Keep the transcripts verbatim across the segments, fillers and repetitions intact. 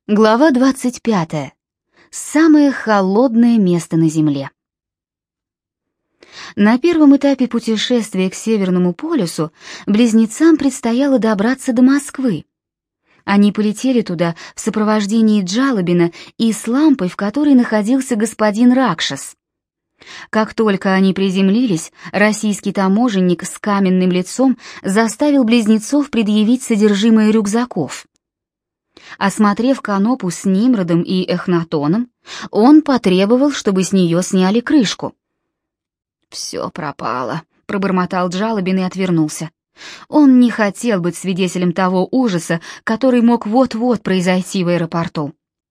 Глава двадцать пятая. Самое холодное место на Земле. На первом этапе путешествия к Северному полюсу близнецам предстояло добраться до Москвы. Они полетели туда в сопровождении Джалобина и с лампой, в которой находился господин Ракшас. Как только они приземлились, российский таможенник с каменным лицом заставил близнецов предъявить содержимое рюкзаков. Осмотрев канопу с Нимродом и Эхнатоном, он потребовал, чтобы с нее сняли крышку. «Все пропало», — пробормотал Джалобин и отвернулся. Он не хотел быть свидетелем того ужаса, который мог вот-вот произойти в аэропорту.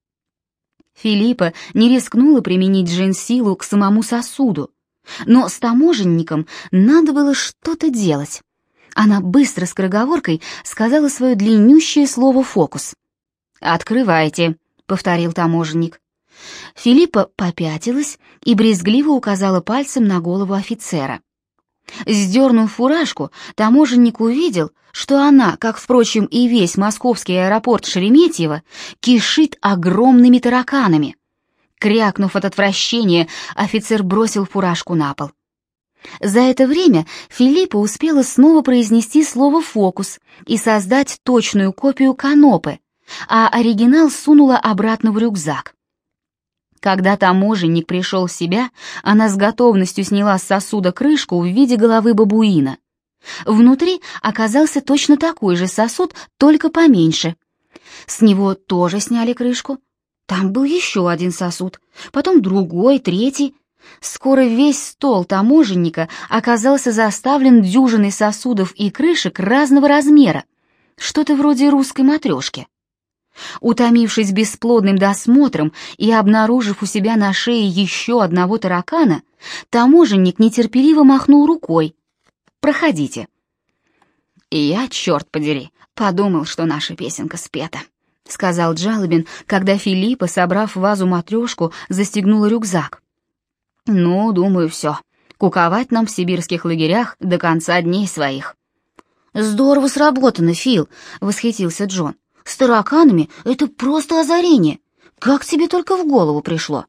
Филиппа не рискнула применить джин-силу к самому сосуду, но с таможенником надо было что-то делать. Она быстро скороговоркой сказала свое длиннющее слово «фокус». «Открывайте», — повторил таможенник. Филиппа попятилась и брезгливо указала пальцем на голову офицера. Сдернув фуражку, таможенник увидел, что она, как, впрочем, и весь московский аэропорт Шереметьево, кишит огромными тараканами. Крякнув от отвращения, офицер бросил фуражку на пол. За это время Филиппа успела снова произнести слово «фокус» и создать точную копию канопы, а оригинал сунула обратно в рюкзак. Когда таможенник пришел в себя, она с готовностью сняла с сосуда крышку в виде головы бабуина. Внутри оказался точно такой же сосуд, только поменьше. С него тоже сняли крышку. Там был еще один сосуд, потом другой, третий. Скоро весь стол таможенника оказался заставлен дюжиной сосудов и крышек разного размера, что-то вроде русской матрешки. Утомившись бесплодным досмотром и обнаружив у себя на шее еще одного таракана, таможенник нетерпеливо махнул рукой. «Проходите». «И я, черт подери, подумал, что наша песенка спета», — сказал Джалобин, когда Филиппа, собрав вазу-матрешку, застегнула рюкзак. «Ну, думаю, все. Куковать нам в сибирских лагерях до конца дней своих». «Здорово сработано, Фил», — восхитился Джон. «С тараканами это просто озарение. Как тебе только в голову пришло?»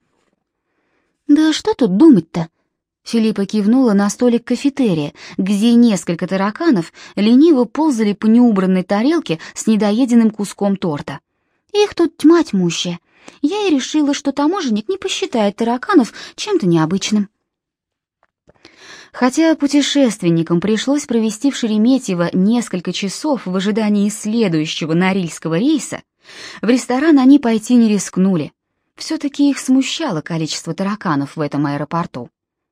«Да что тут думать-то?» Филиппа кивнула на столик кафетерия, где несколько тараканов лениво ползали по неубранной тарелке с недоеденным куском торта. «Их тут тьма тьмущая. Я и решила, что таможенник не посчитает тараканов чем-то необычным». Хотя путешественникам пришлось провести в Шереметьево несколько часов в ожидании следующего норильского рейса, в ресторан они пойти не рискнули. Все-таки их смущало количество тараканов в этом аэропорту.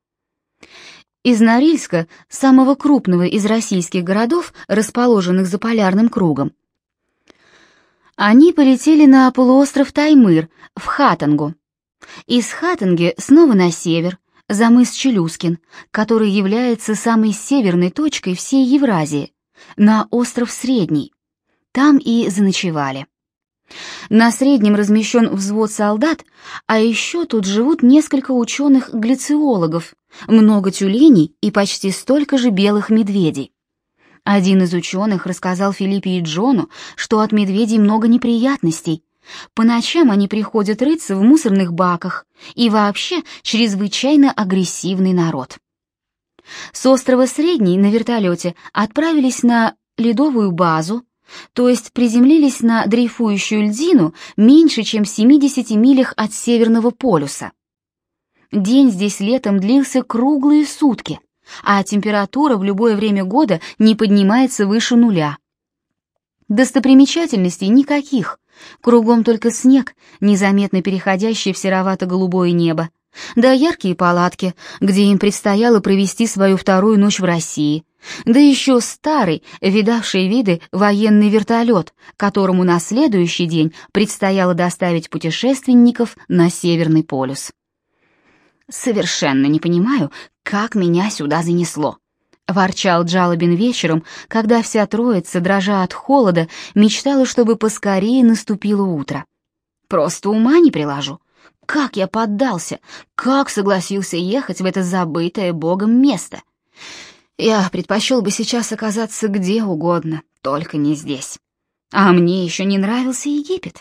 Из Норильска, самого крупного из российских городов, расположенных за полярным кругом, они полетели на полуостров Таймыр, в Хатангу. Из Хатанги снова на север, за мыс Челюскин, который является самой северной точкой всей Евразии, на остров Средний. Там и заночевали. На Среднем размещен взвод солдат, а еще тут живут несколько ученых-глициологов, много тюленей и почти столько же белых медведей. Один из ученых рассказал Филиппе и Джону, что от медведей много неприятностей. По ночам они приходят рыться в мусорных баках и вообще чрезвычайно агрессивный народ. С острова Средний на вертолете отправились на ледовую базу, то есть приземлились на дрейфующую льдину меньше, чем в семидесяти милях от Северного полюса. День здесь летом длился круглые сутки, а температура в любое время года не поднимается выше нуля. Достопримечательностей никаких, кругом только снег, незаметно переходящий в серовато-голубое небо, да яркие палатки, где им предстояло провести свою вторую ночь в России, да еще старый, видавший виды военный вертолет, которому на следующий день предстояло доставить путешественников на Северный полюс. «Совершенно не понимаю, как меня сюда занесло», — ворчал Джалобин вечером, когда вся троица, дрожа от холода, мечтала, чтобы поскорее наступило утро. «Просто ума не приложу. Как я поддался, как согласился ехать в это забытое Богом место. Я предпочел бы сейчас оказаться где угодно, только не здесь. А мне еще не нравился Египет.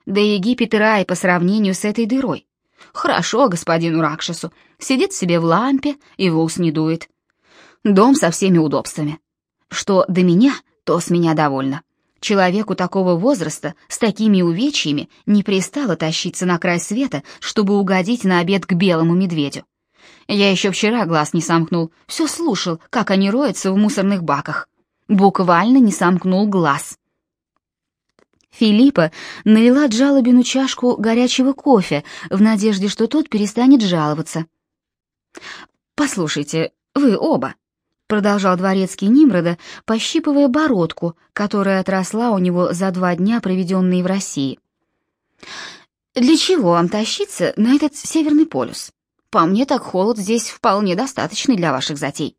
Да Египет и рай по сравнению с этой дырой. Хорошо господину Ракшасу, сидит себе в лампе и в ус не дует. Дом со всеми удобствами. Что до меня, то с меня довольно. Человеку такого возраста с такими увечьями не пристало тащиться на край света, чтобы угодить на обед к белому медведю. Я еще вчера глаз не сомкнул, все слушал, как они роются в мусорных баках. Буквально не сомкнул глаз. Филиппа налила Джалобину чашку горячего кофе в надежде, что тот перестанет жаловаться. «Послушайте, вы оба», — продолжал дворецкий Нимрода, пощипывая бородку, которая отросла у него за два дня, проведенные в России. «Для чего вам тащиться на этот Северный полюс? По мне, так холод здесь вполне достаточный для ваших затей.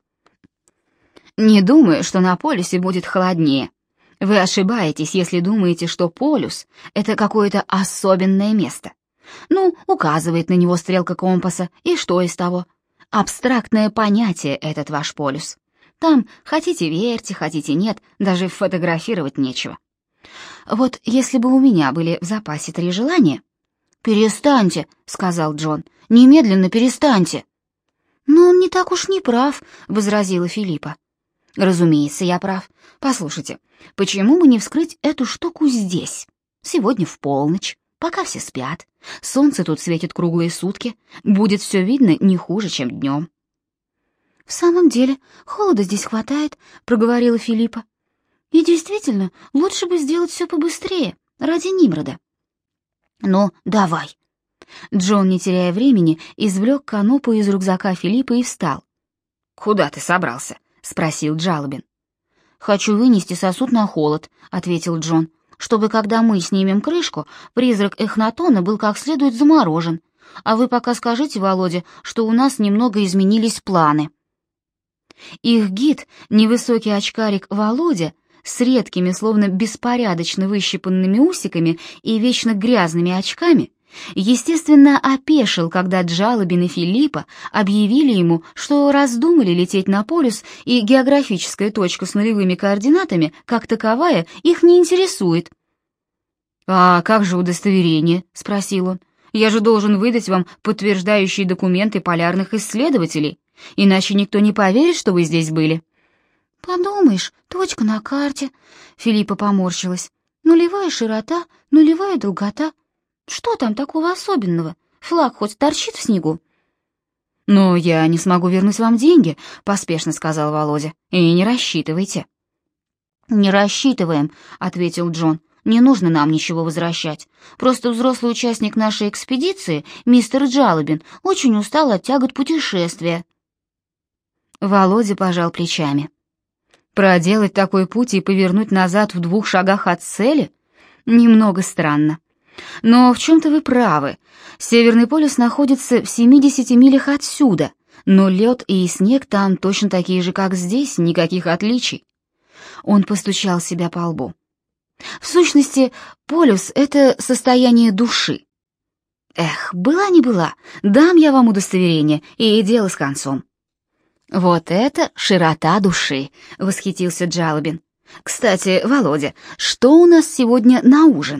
Не думаю, что на полюсе будет холоднее. Вы ошибаетесь, если думаете, что полюс — это какое-то особенное место. Ну, указывает на него стрелка компаса, и что из того? Абстрактное понятие этот ваш полюс. Там хотите верьте, хотите нет, даже фотографировать нечего. Вот если бы у меня были в запасе три желания... «Перестаньте», — сказал Джон, — «немедленно перестаньте». «Но он не так уж не прав», — возразила Филиппа. «Разумеется, я прав. Послушайте, почему бы не вскрыть эту штуку здесь? Сегодня в полночь, пока все спят. Солнце тут светит круглые сутки. Будет все видно не хуже, чем днем». «В самом деле, холода здесь хватает», — проговорила Филиппа. «И действительно, лучше бы сделать все побыстрее, ради Нимрода». «Ну, давай». Джон, не теряя времени, извлек канопу из рюкзака Филиппа и встал. «Куда ты собрался?» — спросил Джалобин. «Хочу вынести сосуд на холод», — ответил Джон, «чтобы, когда мы снимем крышку, призрак Эхнатона был как следует заморожен. А вы пока скажите Володе, что у нас немного изменились планы». Их гид, невысокий очкарик Володя, с редкими, словно беспорядочно выщипанными усиками и вечно грязными очками, естественно, опешил, когда Джалобин и Филиппа объявили ему, что раздумали лететь на полюс, и географическая точка с нулевыми координатами, как таковая, их не интересует. «А как же удостоверение?» — спросил он. «Я же должен выдать вам подтверждающие документы полярных исследователей, иначе никто не поверит, что вы здесь были». «Подумаешь, точка на карте», — Филиппа поморщилась. «Нулевая широта, нулевая долгота. Что там такого особенного? Флаг хоть торчит в снегу?» «Но я не смогу вернуть вам деньги», — поспешно сказал Володя. «И не рассчитывайте». «Не рассчитываем», — ответил Джон. «Не нужно нам ничего возвращать. Просто взрослый участник нашей экспедиции, мистер Джалобин, очень устал от тягот путешествия». Володя пожал плечами. Проделать такой путь и повернуть назад в двух шагах от цели? Немного странно. Но в чем-то вы правы. Северный полюс находится в семидесяти милях отсюда, но лед и снег там точно такие же, как здесь, никаких отличий. Он постучал себя по лбу. В сущности, полюс — это состояние души. Эх, была не была, дам я вам удостоверение, и дело с концом. «Вот это широта души!» — восхитился Джалобин. «Кстати, Володя, что у нас сегодня на ужин?»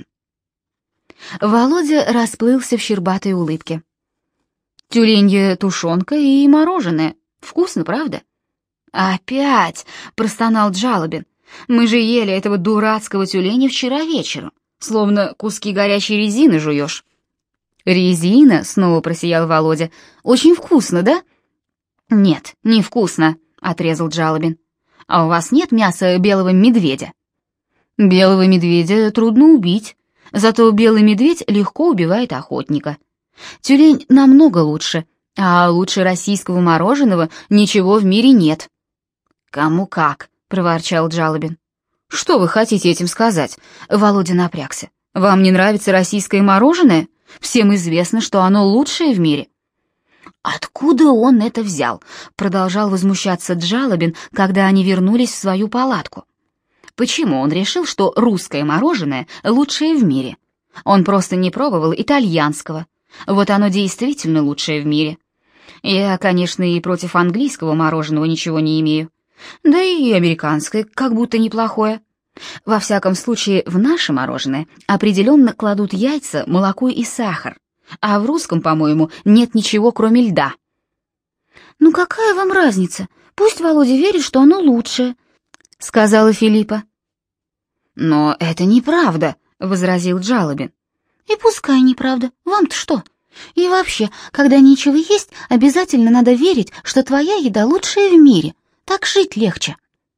Володя расплылся в щербатой улыбке. «Тюленья тушенка и мороженое. Вкусно, правда?» «Опять!» — простонал Джалобин. «Мы же ели этого дурацкого тюленя вчера вечером, словно куски горячей резины жуешь». «Резина?» — снова просиял Володя. «Очень вкусно, да?» «Нет, невкусно», — отрезал Джалобин. «А у вас нет мяса белого медведя?» «Белого медведя трудно убить, зато белый медведь легко убивает охотника. Тюлень намного лучше, а лучше российского мороженого ничего в мире нет». «Кому как», — проворчал Джалобин. «Что вы хотите этим сказать?» — Володя напрягся. «Вам не нравится российское мороженое? Всем известно, что оно лучшее в мире». «Откуда он это взял?» — продолжал возмущаться Джалобин, когда они вернулись в свою палатку. «Почему он решил, что русское мороженое лучшее в мире? Он просто не пробовал итальянского. Вот оно действительно лучшее в мире. Я, конечно, и против английского мороженого ничего не имею. Да и американское как будто неплохое. Во всяком случае, в наше мороженое определенно кладут яйца, молоко и сахар, а в русском, по-моему, нет ничего, кроме льда». «Ну какая вам разница? Пусть Володя верит, что оно лучшее», — сказала Филиппа. «Но это неправда», — возразил Джалобин. «И пускай неправда, вам-то что? И вообще, когда нечего есть, обязательно надо верить, что твоя еда лучшая в мире, так жить легче».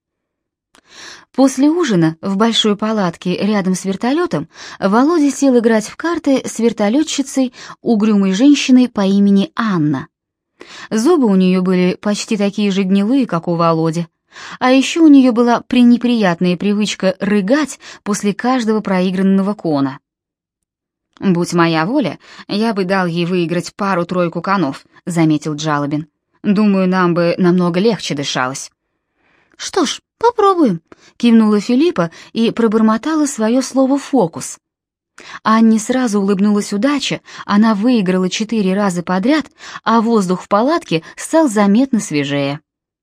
После ужина в большой палатке рядом с вертолетом Володя сел играть в карты с вертолетчицей, угрюмой женщиной по имени Анна. Зубы у нее были почти такие же гнилые, как у Володи, а еще у нее была пренеприятная привычка рыгать после каждого проигранного кона. «Будь моя воля, я бы дал ей выиграть пару-тройку конов», — заметил Джалобин. «Думаю, нам бы намного легче дышалось». «Что ж, попробуем», — кивнула Филиппа и пробормотала свое слово «фокус». Анне сразу улыбнулась удача, она выиграла четыре раза подряд, а воздух в палатке стал заметно свежее.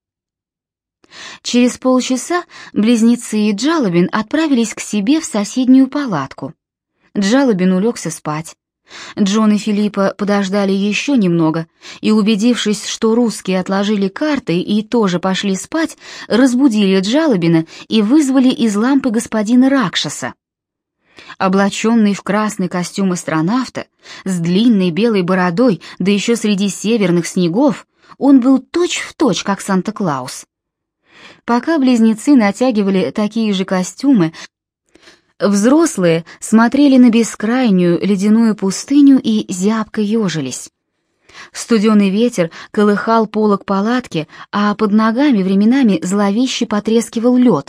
Через полчаса близнецы и Джалобин отправились к себе в соседнюю палатку. Джалобин улегся спать. Джон и Филиппа подождали еще немного и, убедившись, что русские отложили карты и тоже пошли спать, разбудили Джалобина и вызвали из лампы господина Ракшаса. Облаченный в красный костюм астронавта, с длинной белой бородой, да еще среди северных снегов, он был точь-в-точь, как Санта-Клаус. Пока близнецы натягивали такие же костюмы, взрослые смотрели на бескрайнюю ледяную пустыню и зябко ежились. Студеный ветер колыхал полог палатки, а под ногами временами зловеще потрескивал лед.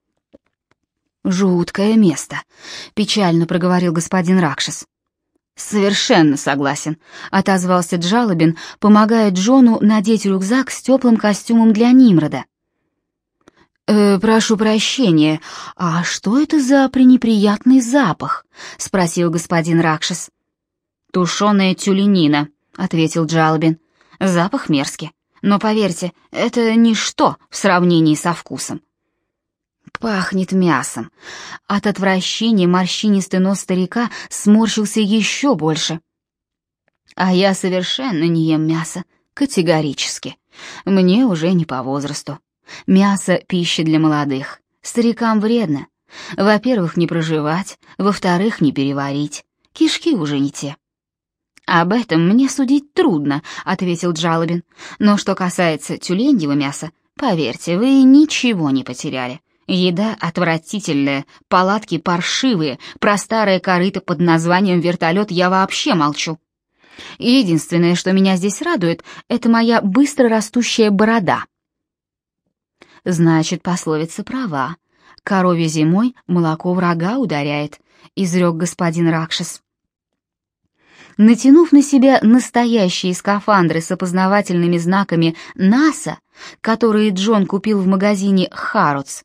«Жуткое место», — печально проговорил господин Ракшас. «Совершенно согласен», — отозвался Джалобин, помогая Джону надеть рюкзак с теплым костюмом для Нимрода. «Э, «Прошу прощения, а что это за пренеприятный запах?» — спросил господин Ракшас. «Тушеная тюленина», — ответил Джалобин. «Запах мерзкий, но, поверьте, это ничто в сравнении со вкусом». «Пахнет мясом». От отвращения морщинистый нос старика сморщился еще больше. «А я совершенно не ем мясо, категорически. Мне уже не по возрасту. Мясо — пища для молодых. Старикам вредно. Во-первых, не проживать, во-вторых, не переварить. Кишки уже не те». «Об этом мне судить трудно», — ответил Джалобин. «Но что касается тюленьего мяса, поверьте, вы ничего не потеряли. Еда отвратительная, палатки паршивые, про старое корыто под названием вертолет я вообще молчу. Единственное, что меня здесь радует, это моя быстро растущая борода». «Значит, пословица права. Корове зимой молоко врага ударяет», — изрек господин Ракшас. Натянув на себя настоящие скафандры с опознавательными знаками НАСА, которые Джон купил в магазине «Харротс»,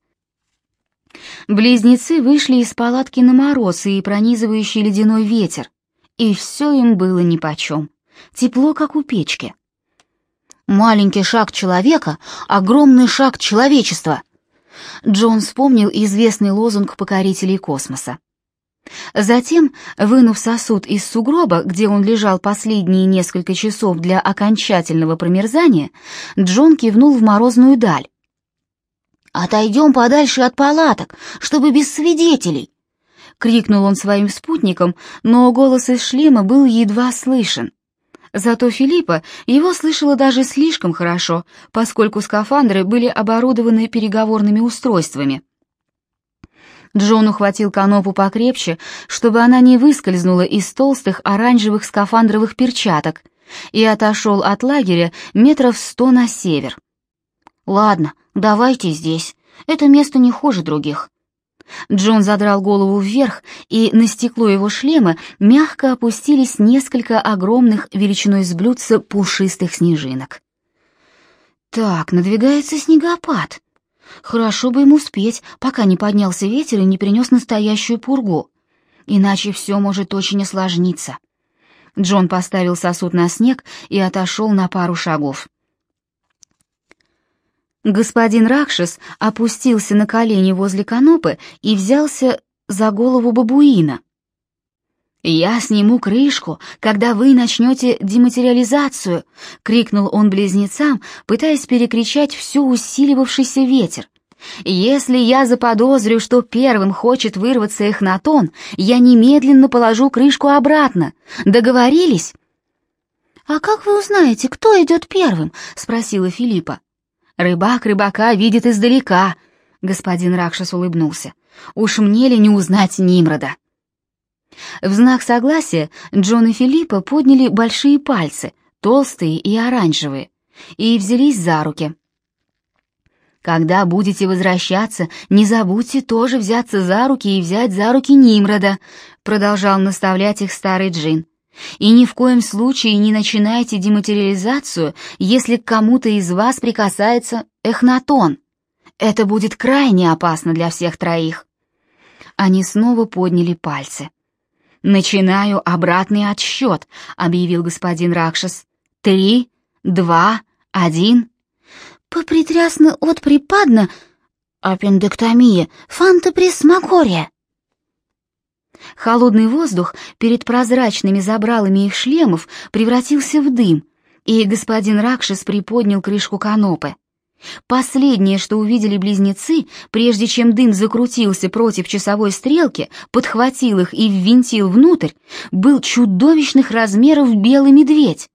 близнецы вышли из палатки на мороз и пронизывающий ледяной ветер, и все им было нипочем. Тепло, как у печки. «Маленький шаг человека, огромный шаг человечества», Джон вспомнил известный лозунг покорителей космоса. Затем, вынув сосуд из сугроба, где он лежал последние несколько часов для окончательного промерзания, Джон кивнул в морозную даль. «Отойдем подальше от палаток, чтобы без свидетелей!» — крикнул он своим спутникам, но голос из шлема был едва слышен. Зато Филиппа его слышала даже слишком хорошо, поскольку скафандры были оборудованы переговорными устройствами. Джон ухватил канопу покрепче, чтобы она не выскользнула из толстых оранжевых скафандровых перчаток, и отошел от лагеря метров сто на север. «Ладно, давайте здесь. Это место не хуже других». Джон задрал голову вверх, и на стекло его шлема мягко опустились несколько огромных величиной с блюдца пушистых снежинок. «Так, надвигается снегопад. Хорошо бы ему успеть, пока не поднялся ветер и не принес настоящую пургу. Иначе все может очень осложниться». Джон поставил сосуд на снег и отошел на пару шагов. Господин Ракшас опустился на колени возле канопы и взялся за голову бабуина. «Я сниму крышку, когда вы начнете дематериализацию!» — крикнул он близнецам, пытаясь перекричать все усиливавшийся ветер. «Если я заподозрю, что первым хочет вырваться Эхнатон, я немедленно положу крышку обратно. Договорились?» «А как вы узнаете, кто идет первым?» — спросила Филиппа. «Рыбак рыбака видит издалека», — господин Ракшас улыбнулся. «Уж мне ли не узнать Нимрода?» В знак согласия Джон и Филиппа подняли большие пальцы, толстые и оранжевые, и взялись за руки. «Когда будете возвращаться, не забудьте тоже взяться за руки и взять за руки Нимрода», — продолжал наставлять их старый джин. «И ни в коем случае не начинайте дематериализацию, если к кому-то из вас прикасается Эхнатон. Это будет крайне опасно для всех троих». Они снова подняли пальцы. «Начинаю обратный отсчет», — объявил господин Ракшас. «Три, два, один». «Попритрясно от припадно, аппендэктомия, фантаприсмакория». Холодный воздух перед прозрачными забралами их шлемов превратился в дым, и господин Ракшас приподнял крышку канопы. Последнее, что увидели близнецы, прежде чем дым закрутился против часовой стрелки, подхватил их и ввинтил внутрь, был чудовищных размеров белый медведь.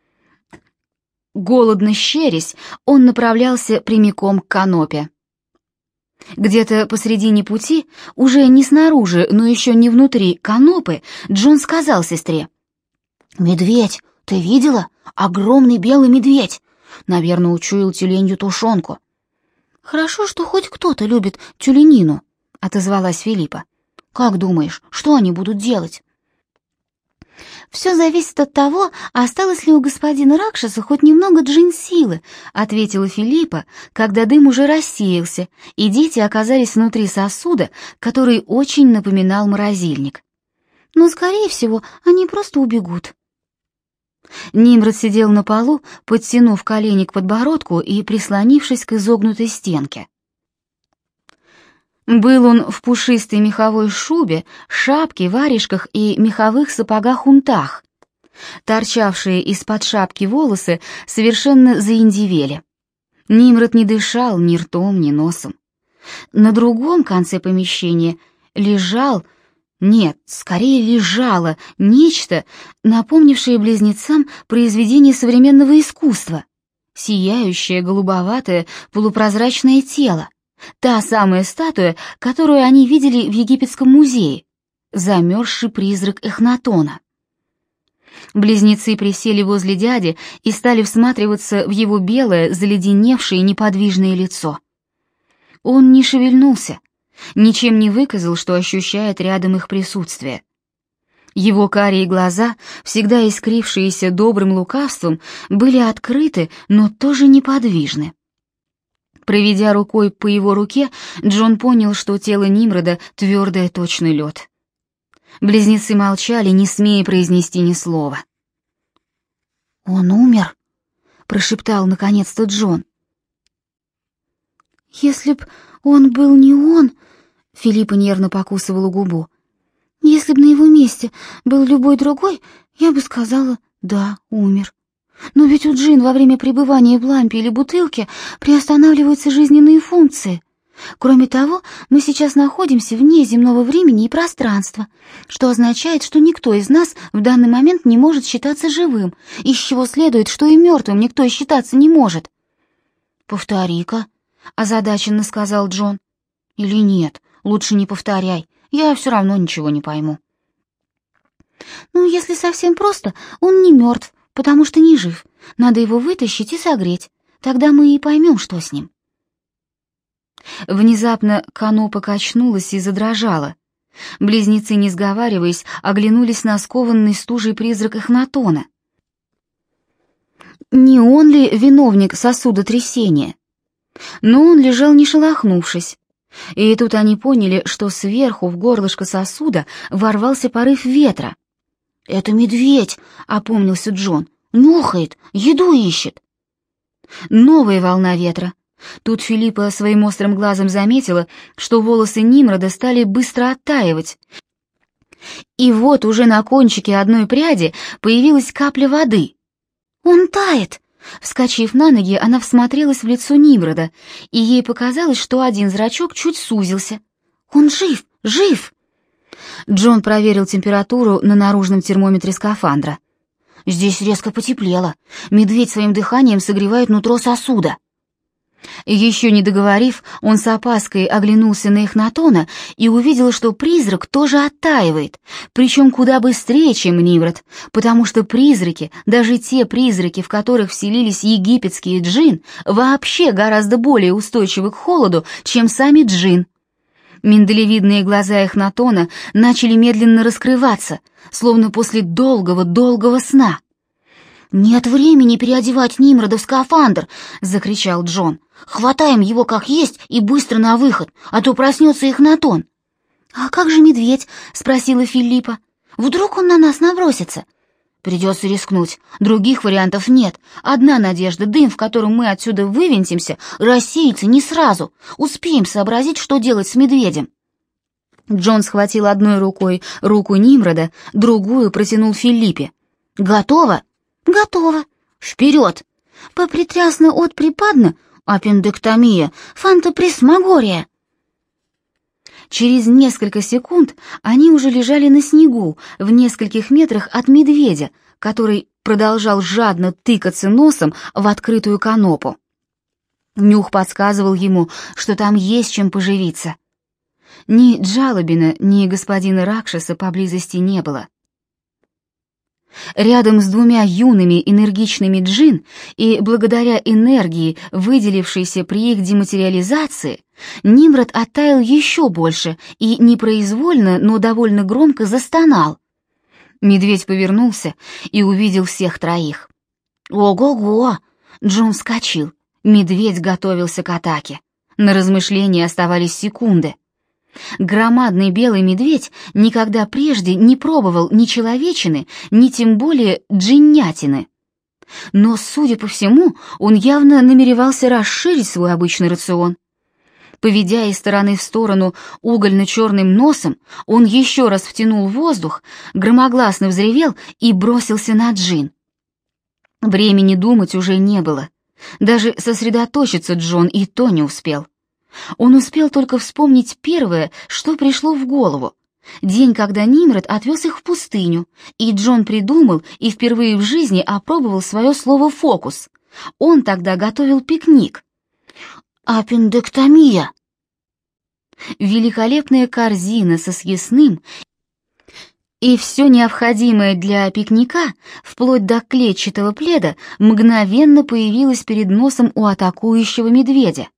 Голодно щерясь, он направлялся прямиком к канопе. Где-то посредине пути, уже не снаружи, но еще не внутри канопы, Джон сказал сестре: «Медведь, ты видела? Огромный белый медведь! Наверное, учуял тюленью тушенку». «Хорошо, что хоть кто-то любит тюленину», — отозвалась Филиппа. «Как думаешь, что они будут делать?» «Все зависит от того, осталось ли у господина Ракшаса хоть немного джин-силы», — ответила Филиппа, когда дым уже рассеялся, и дети оказались внутри сосуда, который очень напоминал морозильник. «Но, скорее всего, они просто убегут». Нимрод сидел на полу, подтянув колени к подбородку и прислонившись к изогнутой стенке. Был он в пушистой меховой шубе, шапке, варежках и меховых сапогах-унтах. Торчавшие из-под шапки волосы совершенно заиндивели. Нимрод не дышал ни ртом, ни носом. На другом конце помещения лежал, нет, скорее лежало нечто, напомнившее близнецам произведение современного искусства. Сияющее, голубоватое, полупрозрачное тело. Та самая статуя, которую они видели в египетском музее, замерзший призрак Эхнатона. Близнецы присели возле дяди и стали всматриваться в его белое, заледеневшее, неподвижное лицо. Он не шевельнулся, ничем не выказал, что ощущает рядом их присутствие. Его карие глаза, всегда искрившиеся добрым лукавством, были открыты, но тоже неподвижны. Проведя рукой по его руке, Джон понял, что тело Нимрода — твердое, точный лед. Близнецы молчали, не смея произнести ни слова. «Он умер?» — прошептал наконец-то Джон. «Если б он был не он...» — Филиппа нервно покусывала губу. «Если б на его месте был любой другой, я бы сказала, да, умер. Но ведь у джин во время пребывания в лампе или бутылке приостанавливаются жизненные функции. Кроме того, мы сейчас находимся вне земного времени и пространства, что означает, что никто из нас в данный момент не может считаться живым, из чего следует, что и мертвым никто считаться не может». «Повтори-ка», — озадаченно сказал Джон. «Или нет, лучше не повторяй, я все равно ничего не пойму». «Ну, если совсем просто, он не мертв, потому что не жив. Надо его вытащить и согреть. Тогда мы и поймем, что с ним». Внезапно канопа качнулась и задрожала. Близнецы, не сговариваясь, оглянулись на скованный стужей призрак Эхнатона. Не он ли виновник сосудотрясения? Но он лежал не шелохнувшись. И тут они поняли, что сверху в горлышко сосуда ворвался порыв ветра. «Это медведь», — опомнился Джон. «Нюхает, еду ищет». Новая волна ветра. Тут Филиппа своим острым глазом заметила, что волосы Нимрода стали быстро оттаивать. И вот уже на кончике одной пряди появилась капля воды. «Он тает!» Вскочив на ноги, она всмотрелась в лицо Нимрода, и ей показалось, что один зрачок чуть сузился. «Он жив! Жив!» Джон проверил температуру на наружном термометре скафандра. «Здесь резко потеплело. Медведь своим дыханием согревает нутро сосуда». Еще не договорив, он с опаской оглянулся на Эхнатона и увидел, что призрак тоже оттаивает, причем куда быстрее, чем Нимрод, потому что призраки, даже те призраки, в которых вселились египетские джин, вообще гораздо более устойчивы к холоду, чем сами джин. Миндалевидные глаза Эхнатона начали медленно раскрываться, словно после долгого-долгого сна. «Нет времени переодевать Нимрода в скафандр!» — закричал Джон. «Хватаем его как есть и быстро на выход, а то проснется Эхнатон». «А как же медведь?» — спросила Филиппа. «Вдруг он на нас набросится?» «Придется рискнуть. Других вариантов нет. Одна надежда — дым, в котором мы отсюда вывинтимся, рассеется не сразу. Успеем сообразить, что делать с медведем». Джон схватил одной рукой руку Нимрода, другую протянул Филиппе. «Готово?» «Готово. Вперед! Попритрясно от припадно, аппендэктомия, фантаприсмагория». Через несколько секунд они уже лежали на снегу, в нескольких метрах от медведя, который продолжал жадно тыкаться носом в открытую канопу. Нюх подсказывал ему, что там есть чем поживиться. Ни Джалобина, ни господина Ракшаса поблизости не было. Рядом с двумя юными энергичными джин и благодаря энергии, выделившейся при их дематериализации, Нимрод оттаял еще больше и непроизвольно, но довольно громко застонал. Медведь повернулся и увидел всех троих. «Ого-го!» — Джон вскочил. Медведь готовился к атаке. На размышления оставались секунды. Громадный белый медведь никогда прежде не пробовал ни человечины, ни тем более джиннятины. Но, судя по всему, он явно намеревался расширить свой обычный рацион. Поведя из стороны в сторону угольно-черным носом, он еще раз втянул воздух, громогласно взревел и бросился на джин. Времени думать уже не было. Даже сосредоточиться Джон и то не успел. Он успел только вспомнить первое, что пришло в голову. День, когда Нимрод отвез их в пустыню, и Джон придумал и впервые в жизни опробовал свое слово «фокус». Он тогда готовил пикник. Аппендэктомия. Великолепная корзина со съестным и все необходимое для пикника, вплоть до клетчатого пледа, мгновенно появилось перед носом у атакующего медведя.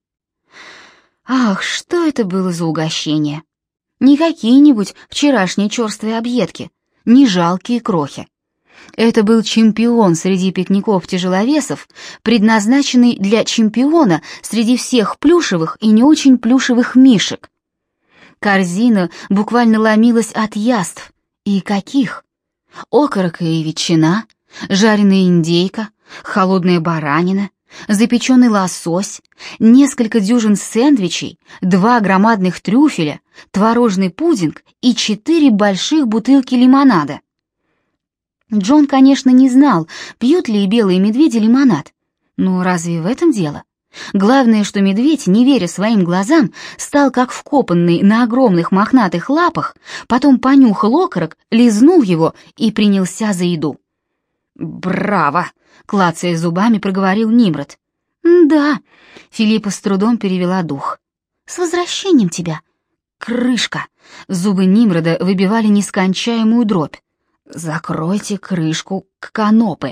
Ах, что это было за угощение! Не какие-нибудь вчерашние черствые объедки, не жалкие крохи. Это был чемпион среди пикников-тяжеловесов, предназначенный для чемпиона среди всех плюшевых и не очень плюшевых мишек. Корзина буквально ломилась от яств. И каких? Окорока и ветчина, жареная индейка, холодная баранина, запеченный лосось, несколько дюжин сэндвичей, два громадных трюфеля, творожный пудинг и четыре больших бутылки лимонада. Джон, конечно, не знал, пьют ли белые медведи лимонад. Но разве в этом дело? Главное, что медведь, не веря своим глазам, стал как вкопанный на огромных мохнатых лапах, потом понюхал окорок, лизнул его и принялся за еду. «Браво!» — клацая зубами, проговорил Нимрод. «Да», — Филиппа с трудом перевела дух. «С возвращением тебя!» «Крышка!» — зубы Нимрода выбивали нескончаемую дробь. «Закройте крышку к канопы!»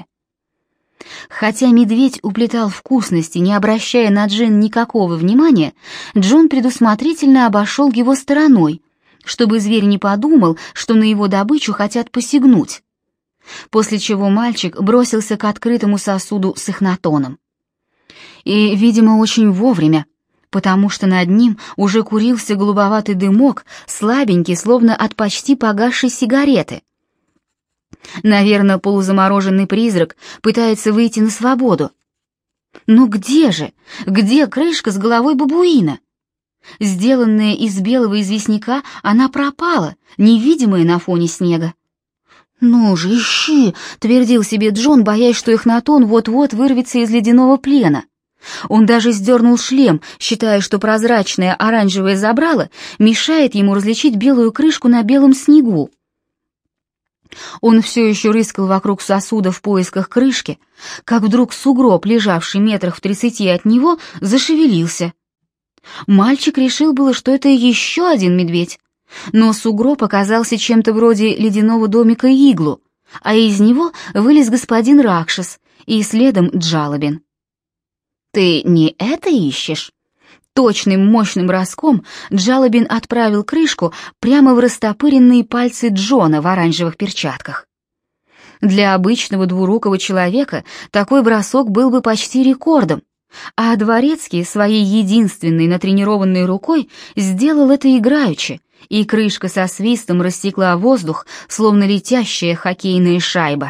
Хотя медведь уплетал вкусности, не обращая на Джин никакого внимания, Джон предусмотрительно обошел его стороной, чтобы зверь не подумал, что на его добычу хотят посягнуть. После чего мальчик бросился к открытому сосуду с эхнатоном. И, видимо, очень вовремя, потому что над ним уже курился голубоватый дымок, слабенький, словно от почти погасшей сигареты. Наверное, полузамороженный призрак пытается выйти на свободу. Но где же? Где крышка с головой бабуина? Сделанная из белого известняка, она пропала, невидимая на фоне снега. «Ну же, ищи!» — твердил себе Джон, боясь, что Эхнатон вот-вот вырвется из ледяного плена. Он даже сдернул шлем, считая, что прозрачное оранжевое забрало мешает ему различить белую крышку на белом снегу. Он все еще рыскал вокруг сосуда в поисках крышки, как вдруг сугроб, лежавший метрах в тридцати от него, зашевелился. Мальчик решил было, что это еще один медведь, но сугроб оказался чем-то вроде ледяного домика Иглу, а из него вылез господин Ракшас и следом Джалобин. «Ты не это ищешь?» Точным мощным броском Джалобин отправил крышку прямо в растопыренные пальцы Джона в оранжевых перчатках. Для обычного двурукого человека такой бросок был бы почти рекордом, а Дворецкий своей единственной натренированной рукой сделал это играючи, и крышка со свистом рассекла воздух, словно летящая хоккейная шайба.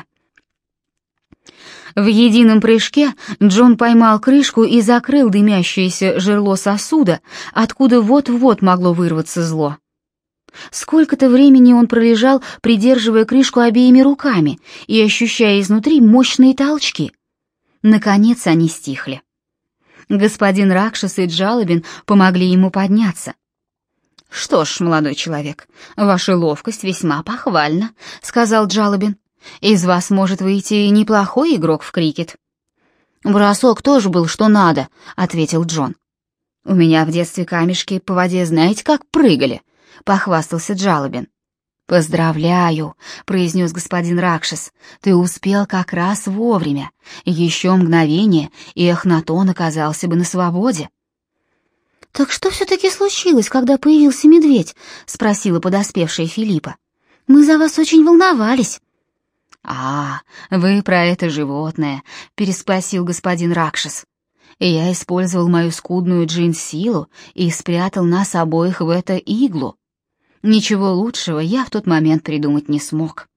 В едином прыжке Джон поймал крышку и закрыл дымящееся жерло сосуда, откуда вот-вот могло вырваться зло. Сколько-то времени он пролежал, придерживая крышку обеими руками и ощущая изнутри мощные толчки. Наконец они стихли. Господин Ракшас и Джалобин помогли ему подняться. «Что ж, молодой человек, ваша ловкость весьма похвальна», — сказал Джалобин. «Из вас может выйти неплохой игрок в крикет». «Бросок тоже был что надо», — ответил Джон. «У меня в детстве камешки по воде знаете как прыгали», — похвастался Джалобин. «Поздравляю», — произнес господин Ракшас, — «ты успел как раз вовремя. Еще мгновение, и Эхнатон оказался бы на свободе». «Так что все-таки случилось, когда появился медведь?» — спросила подоспевшая Филиппа. «Мы за вас очень волновались». «А, вы про это животное», — переспросил господин Ракшас. «Я использовал мою скудную джин-силу и спрятал нас обоих в это иглу. Ничего лучшего я в тот момент придумать не смог».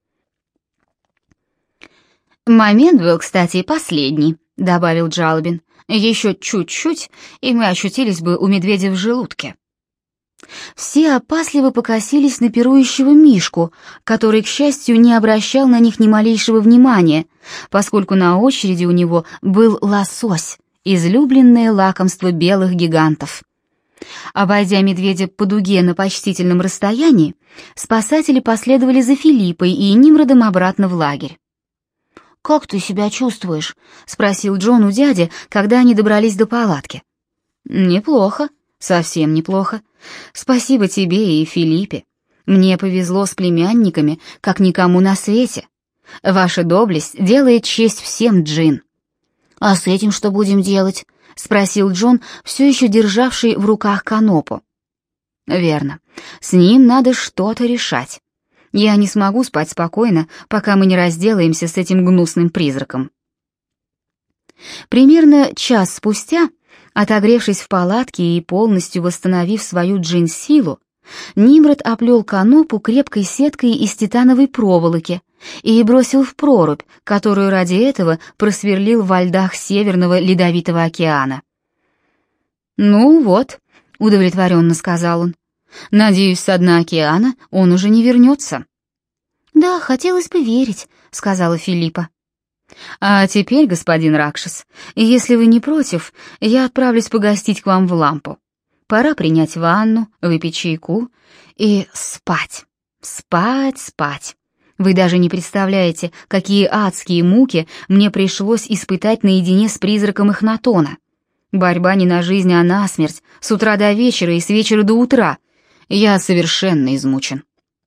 «Момент был, кстати, последний», — добавил Джалобин. «Еще чуть-чуть, и мы очутились бы у медведя в желудке». Все опасливо покосились на пирующего Мишку, который, к счастью, не обращал на них ни малейшего внимания, поскольку на очереди у него был лосось, излюбленное лакомство белых гигантов. Обойдя медведя по дуге на почтительном расстоянии, спасатели последовали за Филиппой и Нимродом обратно в лагерь. «Как ты себя чувствуешь?» — спросил Джон у дяди, когда они добрались до палатки. «Неплохо, совсем неплохо. Спасибо тебе и Филиппе. Мне повезло с племянниками, как никому на свете. Ваша доблесть делает честь всем, Джин». «А с этим что будем делать?» — спросил Джон, все еще державший в руках канопу. «Верно. С ним надо что-то решать. Я не смогу спать спокойно, пока мы не разделаемся с этим гнусным призраком». Примерно час спустя, отогревшись в палатке и полностью восстановив свою джин-силу, Нимрод оплел канопу крепкой сеткой из титановой проволоки и бросил в прорубь, которую ради этого просверлил во льдах Северного Ледовитого океана. «Ну вот», — удовлетворенно сказал он, — «надеюсь, со дна океана он уже не вернется». «Да, хотелось бы верить», — сказала Филиппа. «А теперь, господин Ракшас, если вы не против, я отправлюсь погостить к вам в Лампу. Пора принять ванну, выпить чайку и спать, спать, спать. Вы даже не представляете, какие адские муки мне пришлось испытать наедине с призраком Эхнатона. Борьба не на жизнь, а на смерть, с утра до вечера и с вечера до утра. Я совершенно измучен».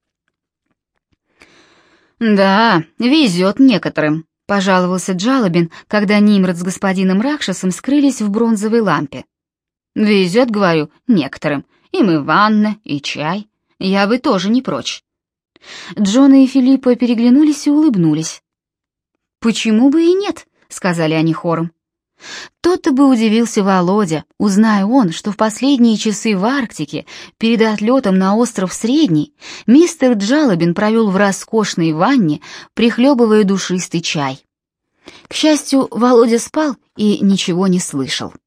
«Да, везет некоторым», — пожаловался Джалобин, когда Нимрод с господином Ракшасом скрылись в бронзовой лампе. «Везет, говорю, некоторым. Им и ванна, и чай. Я бы тоже не прочь». Джон и Филиппа переглянулись и улыбнулись. «Почему бы и нет?» — сказали они хором. Тот-то бы удивился Володя, узная он, что в последние часы в Арктике, перед отлетом на остров Средний, мистер Джалобин провел в роскошной ванне, прихлебывая душистый чай. К счастью, Володя спал и ничего не слышал.